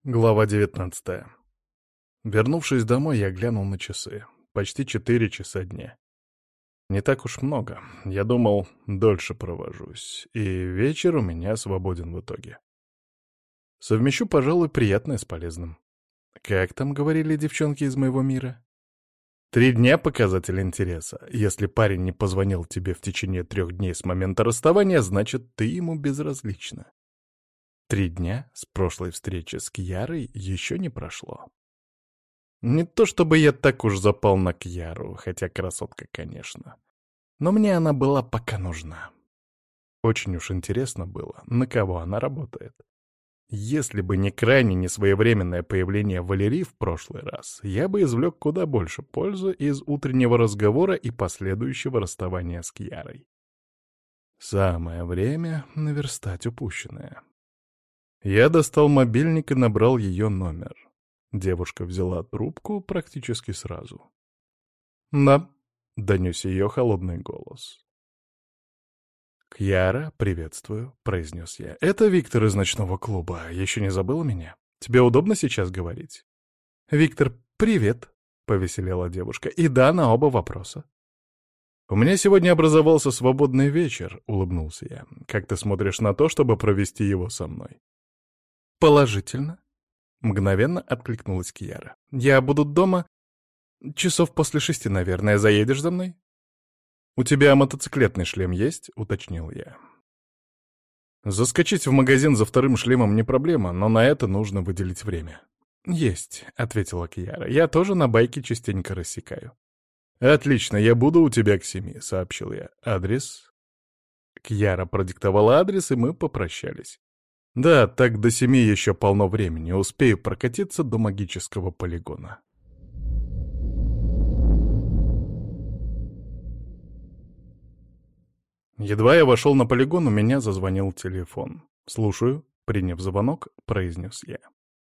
Глава 19. Вернувшись домой, я глянул на часы. Почти 4 часа дня. Не так уж много. Я думал, дольше провожусь. И вечер у меня свободен в итоге. Совмещу, пожалуй, приятное с полезным. Как там говорили девчонки из моего мира? 3 дня — показатель интереса. Если парень не позвонил тебе в течение 3 дней с момента расставания, значит, ты ему безразлична. 3 дня с прошлой встречи с Кьярой еще не прошло. Не то чтобы я так уж запал на Кьяру, хотя красотка, конечно. Но мне она была пока нужна. Очень уж интересно было, на кого она работает. Если бы не крайне несвоевременное появление Валерии в прошлый раз, я бы извлек куда больше пользы из утреннего разговора и последующего расставания с Кьярой. Самое время наверстать упущенное. Я достал мобильник и набрал ее номер. Девушка взяла трубку практически сразу. «Да», — донёсся ее холодный голос. «Кьяра, приветствую», — произнес я. «Это Виктор из ночного клуба. Еще не забыла меня? Тебе удобно сейчас говорить?» «Виктор, привет», — повеселела девушка. «И да, на оба вопроса». «У меня сегодня образовался свободный вечер», — улыбнулся я. «Как ты смотришь на то, чтобы провести его со мной?» «Положительно», — мгновенно откликнулась Кьяра. «Я буду дома часов после 6, наверное. Заедешь за мной?» «У тебя мотоциклетный шлем есть?» — уточнил я. «Заскочить в магазин за вторым шлемом не проблема, но на это нужно выделить время». «Есть», — ответила Кьяра. «Я тоже на байке частенько рассекаю». «Отлично, я буду у тебя к 7, сообщил я. «Адрес?» Кьяра продиктовала адрес, и мы попрощались. «Да, так до 7 еще полно времени. Успею прокатиться до магического полигона». Едва я вошел на полигон, у меня зазвонил телефон. «Слушаю», — приняв звонок, произнес я.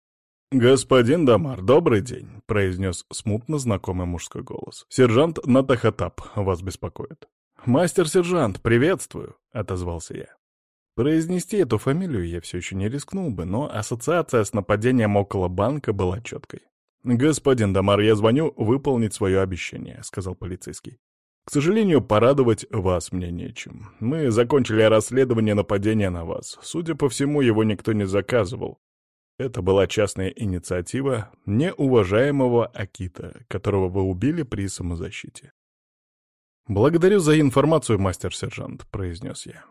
«Господин Дамар, добрый день», — произнес смутно знакомый мужской голос. «Сержант Натахатап вас беспокоит». «Мастер-сержант, приветствую», — отозвался я. Произнести эту фамилию я все еще не рискнул бы, но ассоциация с нападением около банка была четкой. «Господин Дамар, я звоню выполнить свое обещание», — сказал полицейский. «К сожалению, порадовать вас мне нечем. Мы закончили расследование нападения на вас. Судя по всему, его никто не заказывал. Это была частная инициатива неуважаемого Акита, которого вы убили при самозащите». «Благодарю за информацию, мастер-сержант», — произнес я.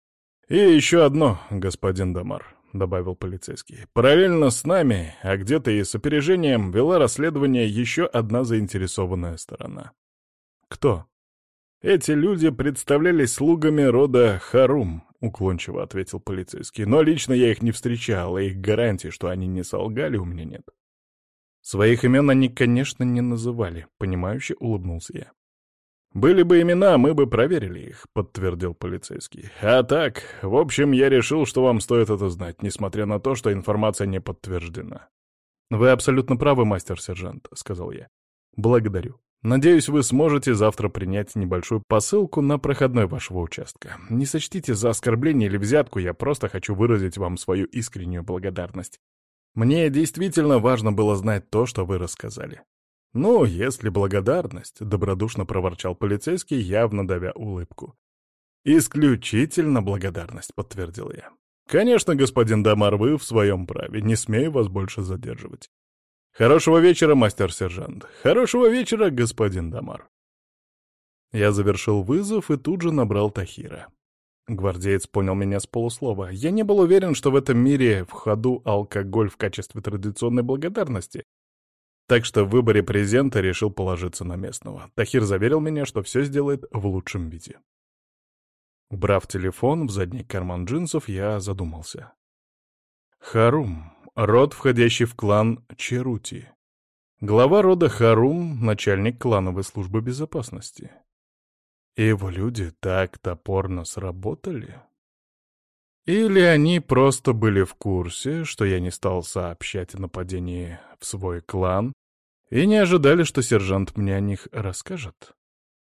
«И еще одно, господин Дамар», — добавил полицейский. «Параллельно с нами, а где-то и с опережением, вела расследование еще одна заинтересованная сторона». «Кто?» «Эти люди представлялись слугами рода Харум», — уклончиво ответил полицейский. «Но лично я их не встречал, и их гарантий, что они не солгали, у меня нет». «Своих имен они, конечно, не называли», — понимающе улыбнулся я. «Были бы имена, мы бы проверили их», — подтвердил полицейский. «А так, в общем, я решил, что вам стоит это знать, несмотря на то, что информация не подтверждена». «Вы абсолютно правы, мастер-сержант», — сказал я. «Благодарю. Надеюсь, вы сможете завтра принять небольшую посылку на проходной вашего участка. Не сочтите за оскорбление или взятку, я просто хочу выразить вам свою искреннюю благодарность. Мне действительно важно было знать то, что вы рассказали». «Ну, если благодарность», — добродушно проворчал полицейский, явно давя улыбку. «Исключительно благодарность», — подтвердил я. «Конечно, господин Дамар, вы в своем праве, не смею вас больше задерживать. Хорошего вечера, мастер-сержант. Хорошего вечера, господин Дамар». Я завершил вызов и тут же набрал Тахира. Гвардеец понял меня с полуслова. Я не был уверен, что в этом мире в ходу алкоголь в качестве традиционной благодарности, так что в выборе презента решил положиться на местного. Тахир заверил меня, что все сделает в лучшем виде. Убрав телефон в задний карман джинсов, я задумался. Харум. Род, входящий в клан Черути. Глава рода Харум — начальник клановой службы безопасности. И его люди так топорно сработали? Или они просто были в курсе, что я не стал сообщать о нападении в свой клан, и не ожидали, что сержант мне о них расскажет?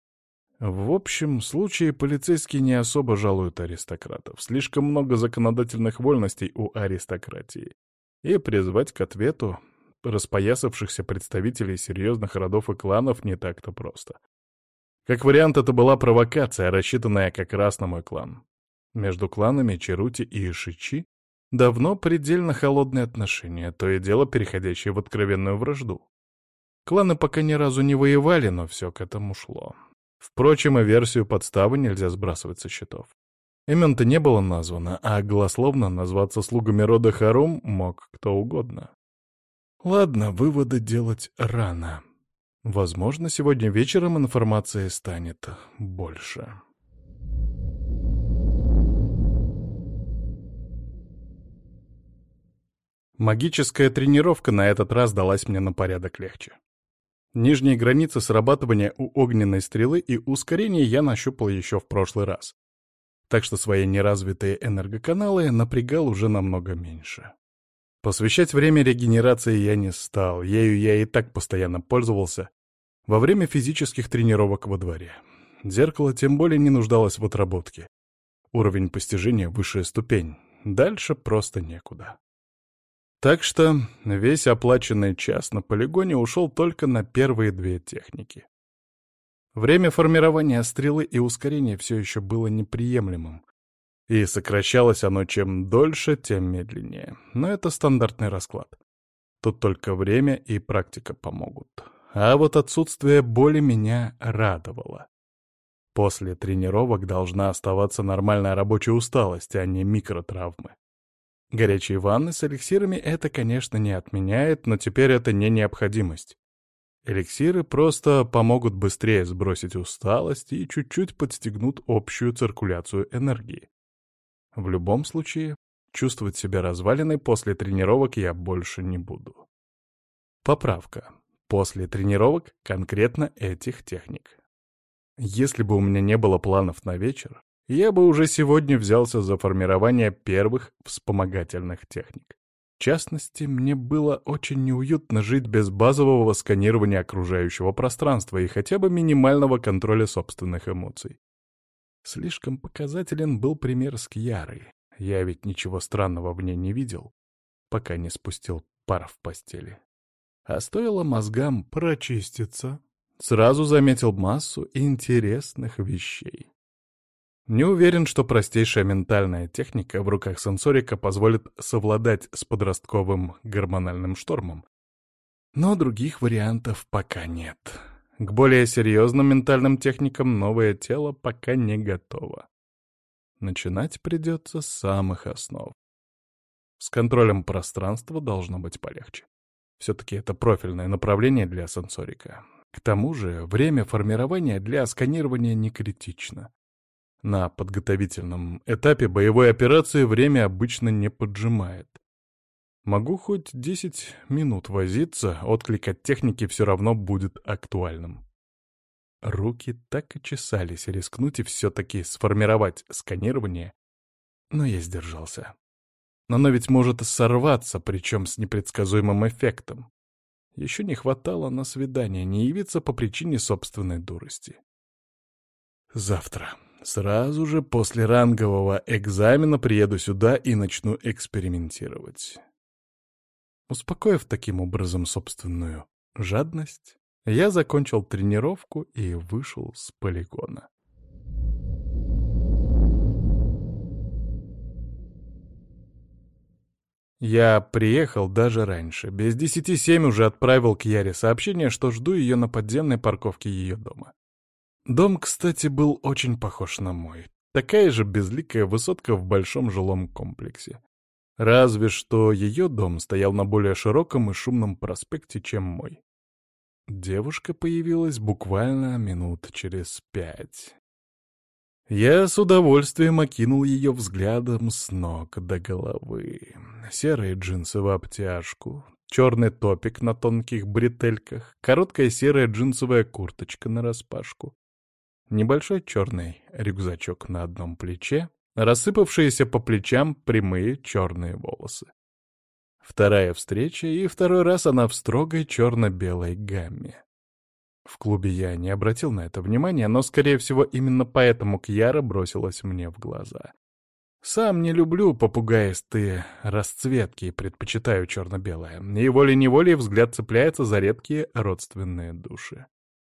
В общем случае полицейские не особо жалуют аристократов. Слишком много законодательных вольностей у аристократии. и призвать к ответу распоясавшихся представителей серьезных родов и кланов не так-то просто. Как вариант, это была провокация, рассчитанная как раз на мой клан. Между кланами Черути и Ишичи давно предельно холодные отношения, то и дело переходящие в откровенную вражду. Кланы пока ни разу не воевали, но все к этому шло. Впрочем, и версию подставы нельзя сбрасывать со счетов. Имен-то не было названо, а голословно назваться слугами рода Харум мог кто угодно. Ладно, выводы делать рано. Возможно, сегодня вечером информации станет больше. Магическая тренировка на этот раз далась мне на порядок легче. Нижние границы срабатывания у огненной стрелы и ускорения я нащупал еще в прошлый раз. Так что свои неразвитые энергоканалы напрягал уже намного меньше. Посвящать время регенерации я не стал, ею я и так постоянно пользовался во время физических тренировок во дворе. Зеркало тем более не нуждалось в отработке. Уровень постижения — высшая ступень, дальше просто некуда. Так что весь оплаченный час на полигоне ушел только на первые две техники. Время формирования стрелы и ускорения все еще было неприемлемым, и сокращалось оно чем дольше, тем медленнее. Но это стандартный расклад. Тут только время и практика помогут. А вот отсутствие боли меня радовало. После тренировок должна оставаться нормальная рабочая усталость, а не микротравмы. Горячие ванны с эликсирами это, конечно, не отменяет, но теперь это не необходимость. Эликсиры просто помогут быстрее сбросить усталость и чуть-чуть подстегнут общую циркуляцию энергии. В любом случае, чувствовать себя разваленной после тренировок я больше не буду. Поправка. После тренировок конкретно этих техник. Если бы у меня не было планов на вечер, я бы уже сегодня взялся за формирование первых вспомогательных техник. В частности, мне было очень неуютно жить без базового сканирования окружающего пространства и хотя бы минимального контроля собственных эмоций. Слишком показателен был пример с Кьярой. Я ведь ничего странного в ней не видел, пока не спустил пар в постели. А стоило мозгам прочиститься, сразу заметил массу интересных вещей. Не уверен, что простейшая ментальная техника в руках сенсорика позволит совладать с подростковым гормональным штормом. Но других вариантов пока нет. К более серьезным ментальным техникам новое тело пока не готово. Начинать придется с самых основ. С контролем пространства должно быть полегче. Все-таки это профильное направление для сенсорика. К тому же время формирования для сканирования не критично. На подготовительном этапе боевой операции время обычно не поджимает. Могу хоть 10 минут возиться, отклик от техники все равно будет актуальным. Руки так и чесались рискнуть и все-таки сформировать сканирование, но я сдержался. Оно ведь может сорваться, причем с непредсказуемым эффектом. Еще не хватало на свидание не явиться по причине собственной дурости. Завтра. Сразу же после рангового экзамена приеду сюда и начну экспериментировать. Успокоив таким образом собственную жадность, я закончил тренировку и вышел с полигона. Я приехал даже раньше. Без 10:07 уже отправил к Яре сообщение, что жду ее на подземной парковке ее дома. Дом, кстати, был очень похож на мой. Такая же безликая высотка в большом жилом комплексе. Разве что ее дом стоял на более широком и шумном проспекте, чем мой. Девушка появилась буквально минут через 5. Я с удовольствием окинул ее взглядом с ног до головы. Серые джинсы в обтяжку, черный топик на тонких бретельках, короткая серая джинсовая курточка нараспашку, небольшой черный рюкзачок на одном плече, рассыпавшиеся по плечам прямые черные волосы. Вторая встреча, и второй раз она в строгой черно-белой гамме. В клубе я не обратил на это внимания, но, скорее всего, именно поэтому Кьяра бросилась мне в глаза. Сам не люблю попугаистые расцветки и предпочитаю черно-белое. И волей-неволей взгляд цепляется за редкие родственные души.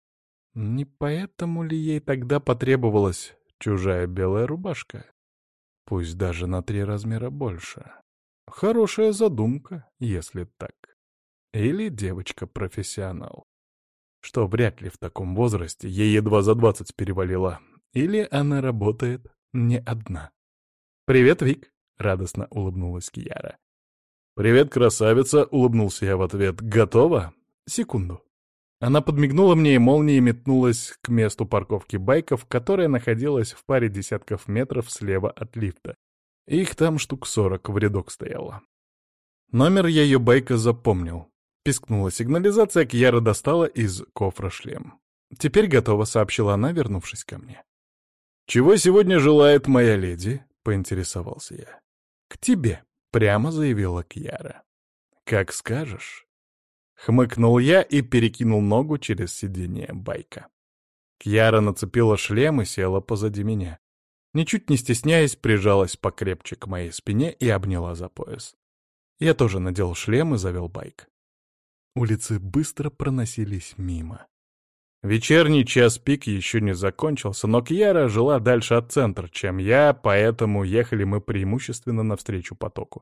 Не поэтому ли ей тогда потребовалась чужая белая рубашка? Пусть даже на 3 размера больше. Хорошая задумка, если так. Или девочка-профессионал. Что вряд ли в таком возрасте, ей едва за 20 перевалило. Или она работает не одна. «Привет, Вик!» — радостно улыбнулась Кьяра. «Привет, красавица!» — улыбнулся я в ответ. «Готова?» «Секунду». Она подмигнула мне и молнией метнулась к месту парковки байков, которая находилась в паре десятков метров слева от лифта. Их там штук 40 в рядок стояло. Номер я ее байка запомнил. Пискнула сигнализация, Кьяра достала из кофра шлем. «Теперь готова», — сообщила она, вернувшись ко мне. «Чего сегодня желает моя леди?» — поинтересовался я. «К тебе», — прямо заявила Кьяра. «Как скажешь». Хмыкнул я и перекинул ногу через сиденье байка. Кьяра нацепила шлем и села позади меня. Ничуть не стесняясь, прижалась покрепче к моей спине и обняла за пояс. Я тоже надел шлем и завел байк. Улицы быстро проносились мимо. Вечерний час пик еще не закончился, но Кьяра жила дальше от центра, чем я, поэтому ехали мы преимущественно навстречу потоку.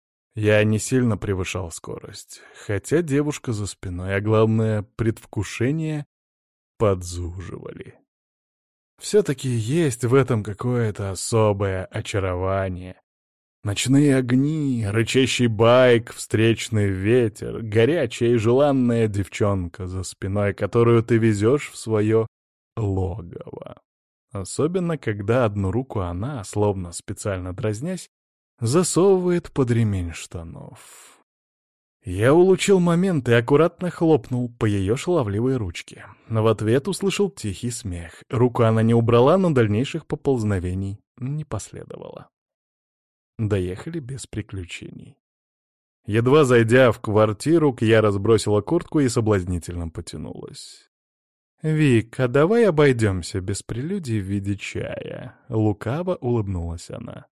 Я не сильно превышал скорость, хотя девушка за спиной, а главное, предвкушение подзуживали. Все-таки есть в этом какое-то особое очарование. Ночные огни, рычащий байк, встречный ветер, горячая и желанная девчонка за спиной, которую ты везешь в свое логово. Особенно, когда одну руку она, словно специально дразнясь, засовывает под ремень штанов. Я улучил момент и аккуратно хлопнул по ее шаловливой ручке. Но в ответ услышал тихий смех. Руку она не убрала, но дальнейших поползновений не последовало. Доехали без приключений. Едва зайдя в квартиру, я разбросила куртку и соблазнительно потянулась. «Вик, а давай обойдемся без прелюдий в виде чая?» Лукаво улыбнулась она.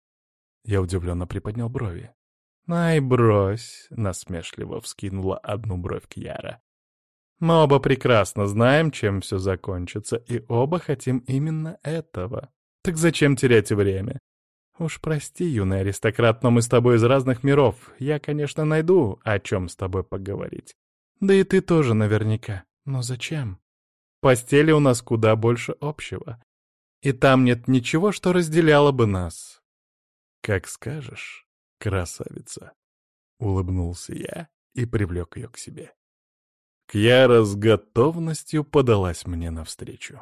Я удивленно приподнял брови. «Ай, брось!» — насмешливо вскинула одну бровь Кьяра. «Мы оба прекрасно знаем, чем все закончится, и оба хотим именно этого. Так зачем терять время? Уж прости, юный аристократ, но мы с тобой из разных миров. Я, конечно, найду, о чем с тобой поговорить. Да и ты тоже наверняка. Но зачем? В постели у нас куда больше общего. И там нет ничего, что разделяло бы нас». «Как скажешь, красавица», — улыбнулся я и привлек ее к себе. Кьяра с готовностью подалась мне навстречу.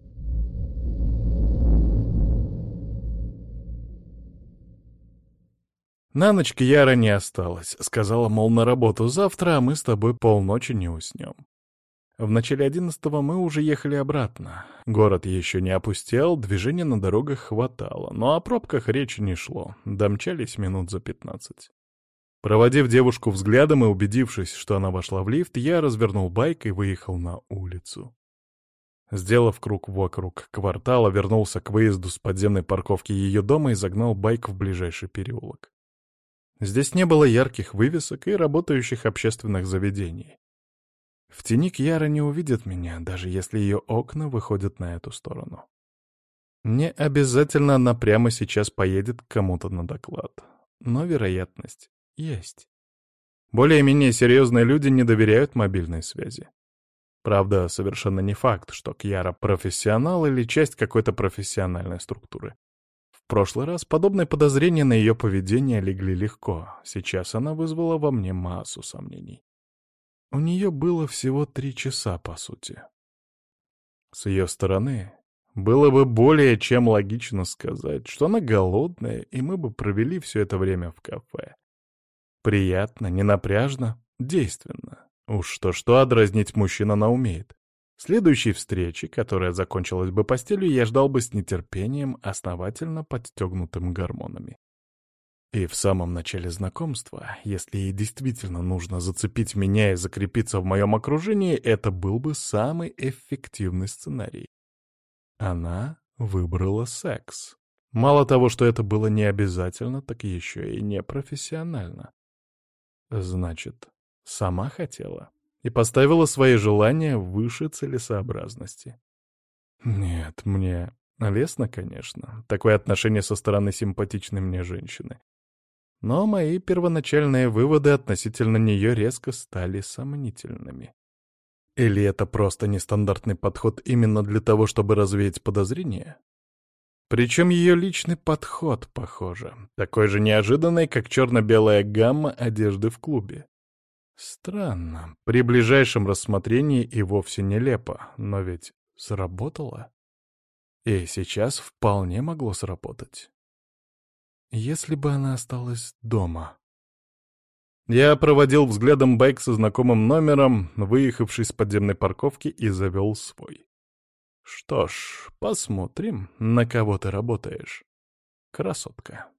На ночь Кьяра не осталась. Сказала, мол, на работу завтра, а мы с тобой полночи не уснем. В начале 11-го мы уже ехали обратно. Город еще не опустел, движения на дорогах хватало, но о пробках речи не шло. Домчались минут за 15. Проводив девушку взглядом и убедившись, что она вошла в лифт, я развернул байк и выехал на улицу. Сделав круг вокруг квартала, вернулся к выезду с подземной парковки ее дома и загнал байк в ближайший переулок. Здесь не было ярких вывесок и работающих общественных заведений. В тени Кьяра не увидит меня, даже если ее окна выходят на эту сторону. Не обязательно она прямо сейчас поедет к кому-то на доклад, но вероятность есть. Более-менее серьезные люди не доверяют мобильной связи. Правда, совершенно не факт, что Кьяра профессионал или часть какой-то профессиональной структуры. В прошлый раз подобные подозрения на ее поведение легли легко. Сейчас она вызвала во мне массу сомнений. У нее было всего 3 часа, по сути. С ее стороны было бы более чем логично сказать, что она голодная, и мы бы провели все это время в кафе. Приятно, ненапряжно, действенно. Уж что-что, а дразнить мужчин она умеет. Следующей встречи, которая закончилась бы постелью, я ждал бы с нетерпением, основательно подстегнутым гормонами. И в самом начале знакомства, если ей действительно нужно зацепить меня и закрепиться в моем окружении, это был бы самый эффективный сценарий. Она выбрала секс. Мало того, что это было не обязательно, так еще и непрофессионально. Значит, сама хотела и поставила свои желания выше целесообразности. Нет, мне лестно, конечно, такое отношение со стороны симпатичной мне женщины. Но мои первоначальные выводы относительно нее резко стали сомнительными. Или это просто нестандартный подход именно для того, чтобы развеять подозрения? Причем ее личный подход, похоже, такой же неожиданный, как черно-белая гамма одежды в клубе. Странно, при ближайшем рассмотрении и вовсе нелепо, но ведь сработало. И сейчас вполне могло сработать. Если бы она осталась дома. Я проводил взглядом байк со знакомым номером, выехавший с подземной парковки, и завел свой. Что ж, посмотрим, на кого ты работаешь, красотка.